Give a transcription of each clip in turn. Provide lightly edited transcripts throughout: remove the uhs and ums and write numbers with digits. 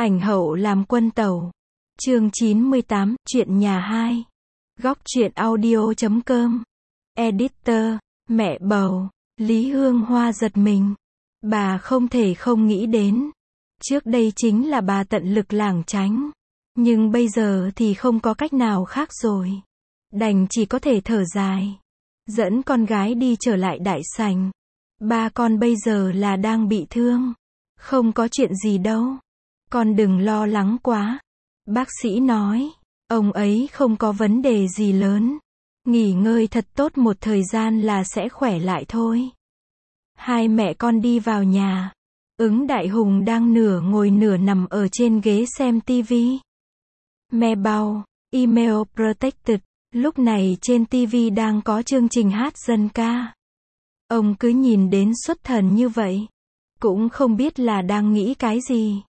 Ảnh hậu làm quân tàu. Chương 98, chuyện nhà 2. Góc truyện audio.com. Editor, mẹ bầu. Lý Hương Hoa giật mình. Bà không thể không nghĩ đến. Trước đây chính là bà tận lực lảng tránh. Nhưng bây giờ thì không có cách nào khác rồi. Đành chỉ có thể thở dài. Dẫn con gái đi trở lại đại sảnh. Ba con bây giờ là đang bị thương. Không có chuyện gì đâu. Con đừng lo lắng quá. Bác sĩ nói, ông ấy không có vấn đề gì lớn. Nghỉ ngơi thật tốt một thời gian là sẽ khỏe lại thôi. Hai mẹ con đi vào nhà. Ứng Đại Hùng đang nửa ngồi nửa nằm ở trên ghế xem tivi. Mẹ bao, email protected. Lúc này trên tivi đang có chương trình hát dân ca. Ông cứ nhìn đến xuất thần như vậy. Cũng không biết là đang nghĩ cái gì.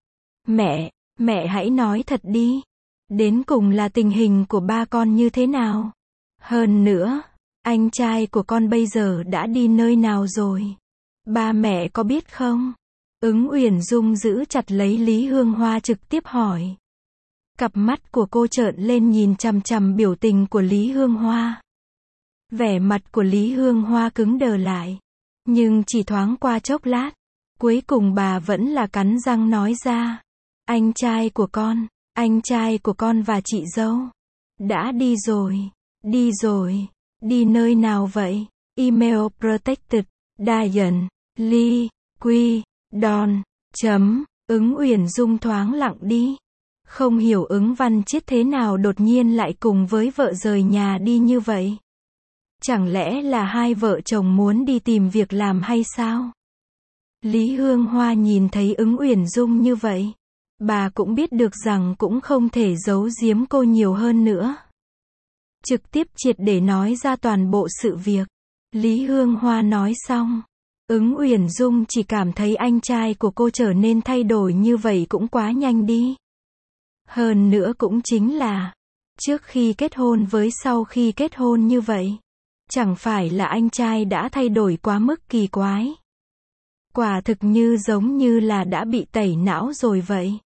Mẹ hãy nói thật đi. Đến cùng là tình hình của ba con như thế nào? Hơn nữa, anh trai của con bây giờ đã đi nơi nào rồi? Ba mẹ có biết không? Ứng Uyển Dung giữ chặt lấy Lý Hương Hoa trực tiếp hỏi. Cặp mắt của cô trợn lên nhìn chằm chằm biểu tình của Lý Hương Hoa. Vẻ mặt của Lý Hương Hoa cứng đờ lại. Nhưng chỉ thoáng qua chốc lát. Cuối cùng bà vẫn là cắn răng nói ra. Anh trai của con và chị dâu. Đã đi rồi. Đi nơi nào vậy? Email protected. Diane, Lee, Quy, Don, Ứng Uyển Dung thoáng lặng đi. Không hiểu Ứng Văn Chiết thế nào đột nhiên lại cùng với vợ rời nhà đi như vậy. Chẳng lẽ là hai vợ chồng muốn đi tìm việc làm hay sao? Lý Hương Hoa nhìn thấy Ứng Uyển Dung như vậy. Bà cũng biết được rằng cũng không thể giấu giếm cô nhiều hơn nữa. Trực tiếp triệt để nói ra toàn bộ sự việc. Lý Hương Hoa nói xong. Ứng Uyển Dung chỉ cảm thấy anh trai của cô trở nên thay đổi như vậy cũng quá nhanh đi. Hơn nữa cũng chính là, trước khi kết hôn với sau khi kết hôn như vậy. Chẳng phải là anh trai đã thay đổi quá mức kỳ quái. Quả thực như giống như là đã bị tẩy não rồi vậy.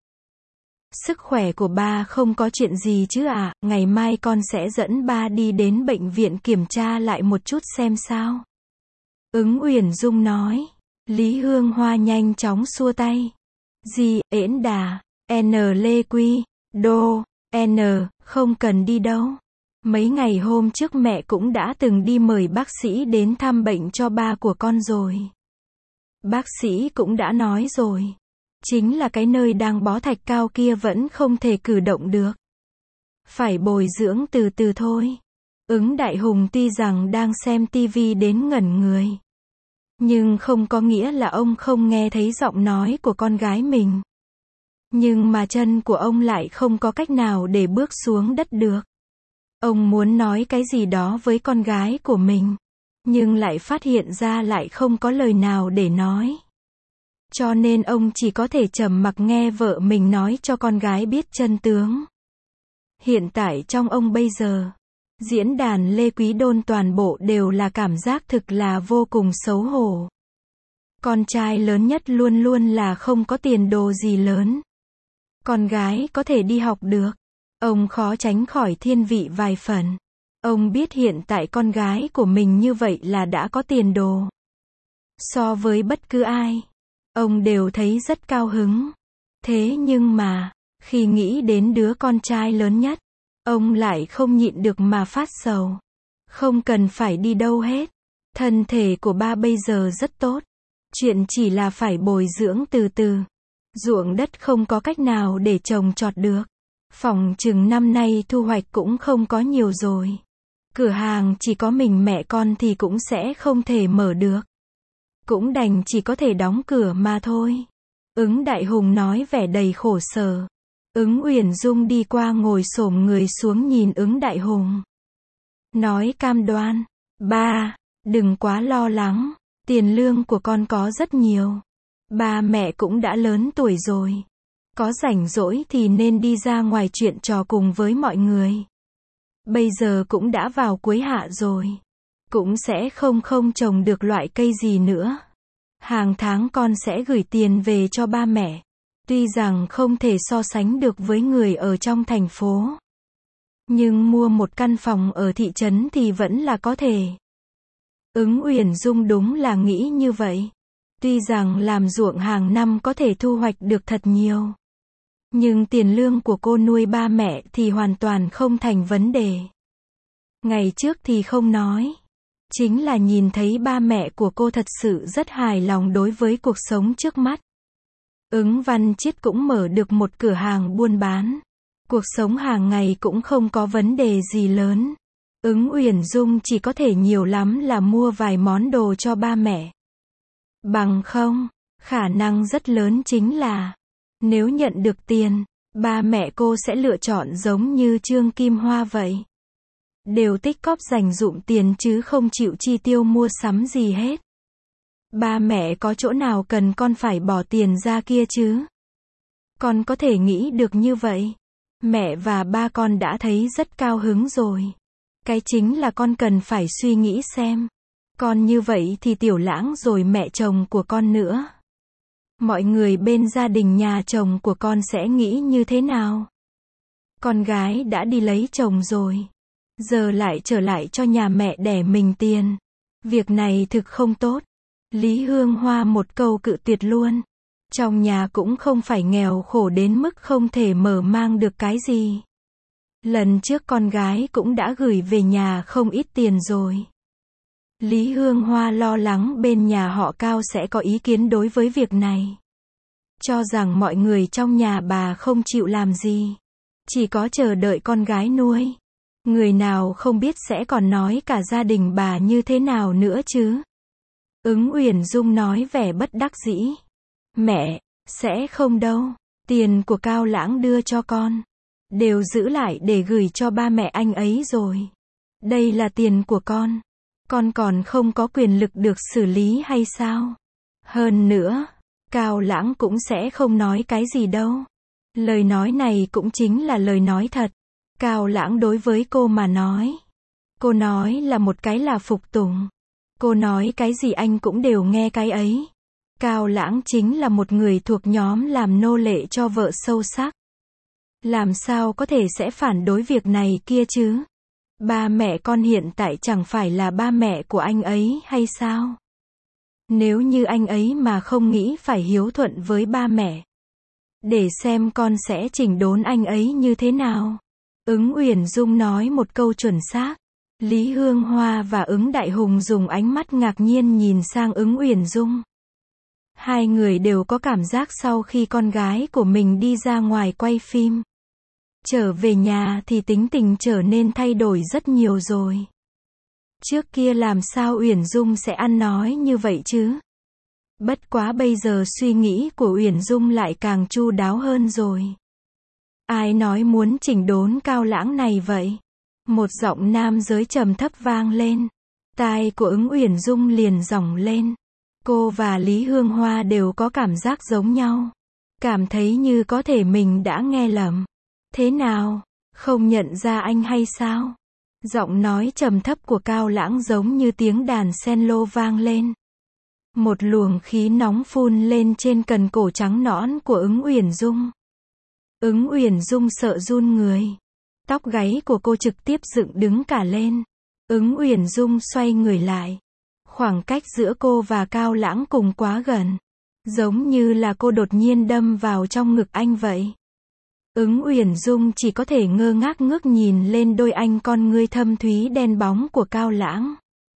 Sức khỏe của ba không có chuyện gì chứ ạ, ngày mai con sẽ dẫn ba đi đến bệnh viện kiểm tra lại một chút xem sao. Ứng Uyển Dung nói. Lý Hương Hoa nhanh chóng xua tay. Ễn Đà, Lê Quy, Đô, không cần đi đâu. Mấy ngày hôm trước mẹ cũng đã từng đi mời bác sĩ đến thăm bệnh cho ba của con rồi. Bác sĩ cũng đã nói rồi. Chính là cái nơi đang bó thạch cao kia vẫn không thể cử động được. Phải bồi dưỡng từ từ thôi. Ứng Đại Hùng tuy rằng đang xem tivi đến ngẩn người. Nhưng không có nghĩa là ông không nghe thấy giọng nói của con gái mình. Nhưng mà chân của ông lại không có cách nào để bước xuống đất được. Ông muốn nói cái gì đó với con gái của mình. Nhưng lại phát hiện ra lại không có lời nào để nói. Cho nên ông chỉ có thể trầm mặc nghe vợ mình nói cho con gái biết chân tướng. Hiện tại trong ông bây giờ, diễn đàn Lê Quý Đôn toàn bộ đều là cảm giác thực là vô cùng xấu hổ. Con trai lớn nhất luôn luôn là không có tiền đồ gì lớn. Con gái có thể đi học được. Ông khó tránh khỏi thiên vị vài phần. Ông biết hiện tại con gái của mình như vậy là đã có tiền đồ. So với bất cứ ai, ông đều thấy rất cao hứng. Thế nhưng mà, khi nghĩ đến đứa con trai lớn nhất, ông lại không nhịn được mà phát sầu. Không cần phải đi đâu hết. Thân thể của ba bây giờ rất tốt. Chuyện chỉ là phải bồi dưỡng từ từ. Ruộng đất không có cách nào để trồng trọt được. Phòng chừng năm nay thu hoạch cũng không có nhiều rồi. Cửa hàng chỉ có mình mẹ con thì cũng sẽ không thể mở được. Cũng đành chỉ có thể đóng cửa mà thôi. Ứng Đại Hùng nói vẻ đầy khổ sở. Ứng Uyển Dung đi qua ngồi xổm người xuống nhìn Ứng Đại Hùng. Nói cam đoan. Ba, đừng quá lo lắng. Tiền lương của con có rất nhiều. Ba mẹ cũng đã lớn tuổi rồi. Có rảnh rỗi thì nên đi ra ngoài chuyện trò cùng với mọi người. Bây giờ cũng đã vào cuối hạ rồi. Cũng sẽ không trồng được loại cây gì nữa. Hàng tháng con sẽ gửi tiền về cho ba mẹ. Tuy rằng không thể so sánh được với người ở trong thành phố, nhưng mua một căn phòng ở thị trấn thì vẫn là có thể. Ứng Uyển Dung đúng là nghĩ như vậy. Tuy rằng làm ruộng hàng năm có thể thu hoạch được thật nhiều, nhưng tiền lương của cô nuôi ba mẹ thì hoàn toàn không thành vấn đề. Ngày trước thì không nói. Chính là nhìn thấy ba mẹ của cô thật sự rất hài lòng đối với cuộc sống trước mắt. Ứng Văn Chiết cũng mở được một cửa hàng buôn bán. Cuộc sống hàng ngày cũng không có vấn đề gì lớn. Ứng Uyển Dung chỉ có thể nhiều lắm là mua vài món đồ cho ba mẹ. Bằng không, khả năng rất lớn chính là, nếu nhận được tiền, ba mẹ cô sẽ lựa chọn giống như Trương Kim Hoa vậy. Đều tích cóp dành dụm tiền chứ không chịu chi tiêu mua sắm gì hết. Ba mẹ có chỗ nào cần con phải bỏ tiền ra kia chứ? Con có thể nghĩ được như vậy. Mẹ và ba con đã thấy rất cao hứng rồi. Cái chính là con cần phải suy nghĩ xem. Con như vậy thì Tiểu Lãng rồi mẹ chồng của con nữa. Mọi người bên gia đình nhà chồng của con sẽ nghĩ như thế nào? Con gái đã đi lấy chồng rồi. Giờ lại trở lại cho nhà mẹ đẻ mình tiền. Việc này thực không tốt. Lý Hương Hoa một câu cự tuyệt luôn. Trong nhà cũng không phải nghèo khổ đến mức không thể mở mang được cái gì. Lần trước con gái cũng đã gửi về nhà không ít tiền rồi. Lý Hương Hoa lo lắng bên nhà họ Cao sẽ có ý kiến đối với việc này. Cho rằng mọi người trong nhà bà không chịu làm gì. Chỉ có chờ đợi con gái nuôi. Người nào không biết sẽ còn nói cả gia đình bà như thế nào nữa chứ. Ứng Uyển Dung nói vẻ bất đắc dĩ. Mẹ, sẽ không đâu. Tiền của Cao Lãng đưa cho con. Đều giữ lại để gửi cho ba mẹ anh ấy rồi. Đây là tiền của con. Con còn không có quyền lực được xử lý hay sao? Hơn nữa, Cao Lãng cũng sẽ không nói cái gì đâu. Lời nói này cũng chính là lời nói thật. Cao Lãng đối với cô mà nói. Cô nói là một cái là phục tùng. Cô nói cái gì anh cũng đều nghe cái ấy. Cao Lãng chính là một người thuộc nhóm làm nô lệ cho vợ sâu sắc. Làm sao có thể sẽ phản đối việc này kia chứ? Ba mẹ con hiện tại chẳng phải là ba mẹ của anh ấy hay sao? Nếu như anh ấy mà không nghĩ phải hiếu thuận với ba mẹ, để xem con sẽ chỉnh đốn anh ấy như thế nào. Ứng Uyển Dung nói một câu chuẩn xác. Lý Hương Hoa và Ứng Đại Hùng dùng ánh mắt ngạc nhiên nhìn sang Ứng Uyển Dung. Hai người đều có cảm giác sau khi con gái của mình đi ra ngoài quay phim, trở về nhà thì tính tình trở nên thay đổi rất nhiều rồi. Trước kia làm sao Uyển Dung sẽ ăn nói như vậy chứ? Bất quá bây giờ suy nghĩ của Uyển Dung lại càng chu đáo hơn rồi. Ai nói muốn chỉnh đốn Cao Lãng này vậy? Một giọng nam giới trầm thấp vang lên. Tai của Ứng Uyển Dung liền dỏng lên. Cô và Lý Hương Hoa đều có cảm giác giống nhau. Cảm thấy như có thể mình đã nghe lầm. Thế nào? Không nhận ra anh hay sao? Giọng nói trầm thấp của Cao Lãng giống như tiếng đàn cello vang lên. Một luồng khí nóng phun lên trên cần cổ trắng nõn của Ứng Uyển Dung. Ứng Uyển Dung sợ run người. Tóc gáy của cô trực tiếp dựng đứng cả lên. Ứng Uyển Dung xoay người lại. Khoảng cách giữa cô và Cao Lãng cùng quá gần. Giống như là cô đột nhiên đâm vào trong ngực anh vậy. Ứng Uyển Dung chỉ có thể ngơ ngác ngước nhìn lên đôi anh con ngươi thâm thúy đen bóng của Cao Lãng.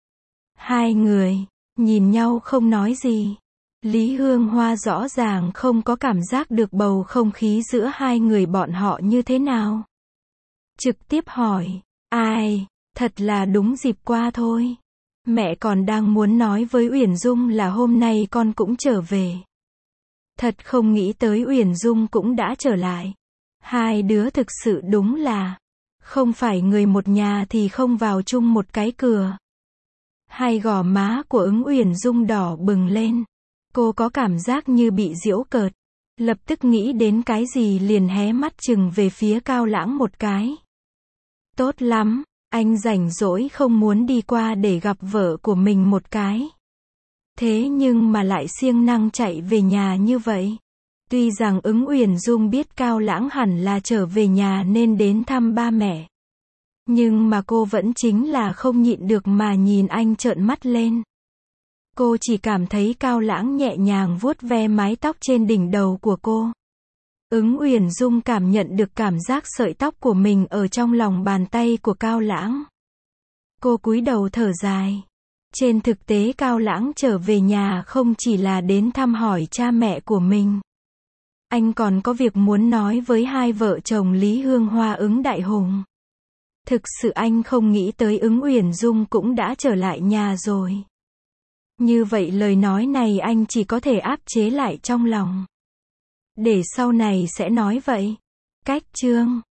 Hai người nhìn nhau không nói gì. Lý Hương Hoa rõ ràng không có cảm giác được bầu không khí giữa hai người bọn họ như thế nào. Trực tiếp hỏi, ai, thật là đúng dịp qua thôi. Mẹ còn đang muốn nói với Uyển Dung là hôm nay con cũng trở về. Thật không nghĩ tới Uyển Dung cũng đã trở lại. Hai đứa thực sự đúng là, không phải người một nhà thì không vào chung một cái cửa. Hai gò má của Ứng Uyển Dung đỏ bừng lên. Cô có cảm giác như bị giễu cợt. Lập tức nghĩ đến cái gì liền hé mắt chừng về phía Cao Lãng một cái. Tốt lắm, anh rảnh rỗi không muốn đi qua để gặp vợ của mình một cái. Thế nhưng mà lại siêng năng chạy về nhà như vậy. Tuy rằng Ứng Uyển Dung biết Cao Lãng hẳn là trở về nhà nên đến thăm ba mẹ. Nhưng mà cô vẫn chính là không nhịn được mà nhìn anh trợn mắt lên. Cô chỉ cảm thấy Cao Lãng nhẹ nhàng vuốt ve mái tóc trên đỉnh đầu của cô. Ứng Uyển Dung cảm nhận được cảm giác sợi tóc của mình ở trong lòng bàn tay của Cao Lãng. Cô cúi đầu thở dài. Trên thực tế Cao Lãng trở về nhà không chỉ là đến thăm hỏi cha mẹ của mình. Anh còn có việc muốn nói với hai vợ chồng Lý Hương Hoa Ứng Đại Hùng. Thực sự anh không nghĩ tới Ứng Uyển Dung cũng đã trở lại nhà rồi. Như vậy lời nói này anh chỉ có thể áp chế lại trong lòng. Để sau này sẽ nói vậy. Cách chương